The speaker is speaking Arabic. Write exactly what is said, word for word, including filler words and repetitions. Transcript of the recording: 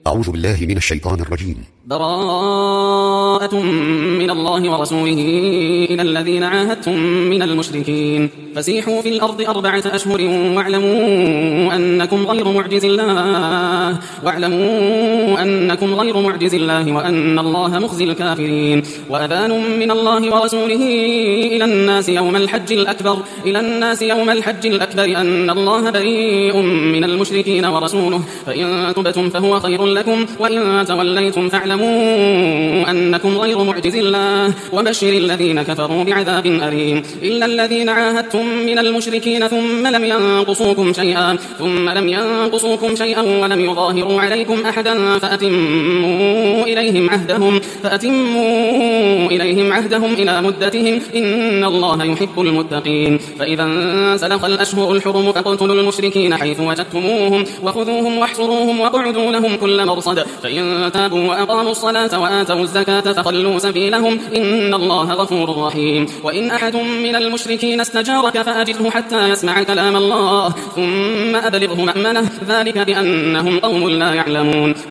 أعوذ بالله من الشيطان الرجيم. براءة من الله ورسوله إلى الذين عاهدتم من المشركين فسيحوا في الأرض أربعة أشهر واعلموا أنكم غير معجز الله واعلموا أنكم غير معجز الله وأن الله مخزي الكافرين. وأذان من الله ورسوله إلى الناس يوم الحج الأكبر إلى الناس يوم الحج الأكبر أن الله بريء من المشركين ورسوله فإن تبتم فهو خير لكم وإن توليتم فاعلموا أنكم غير معجز الله وبشر الذين كفروا بعذاب أليم. إلا الذين عاهدتم من المشركين ثم لم ينقصوكم شيئا ثم لم ينقصوكم شيئا ولم يظاهروا عليكم أحدا فأتموا إليهم عهدهم فأتموا إليهم عهدهم إلى مدتهم إن الله يحب المتقين. فإذا انسلخ الأشهر الحرم فاقتلوا المشركين حيث وجدتموهم وخذوهم واحصروهم واقعدوا لهم كل مرصد فإن تابوا وأقاموا الصلاة وآتوا الزكاة فخلوا سبيلهم إن الله غفور رحيم. وإن أحد من المشركين استجارك فأجره حتى يسمع كلام الله ثم أبلغه مأمنه ذلك بأنهم قوم لا يعلمون.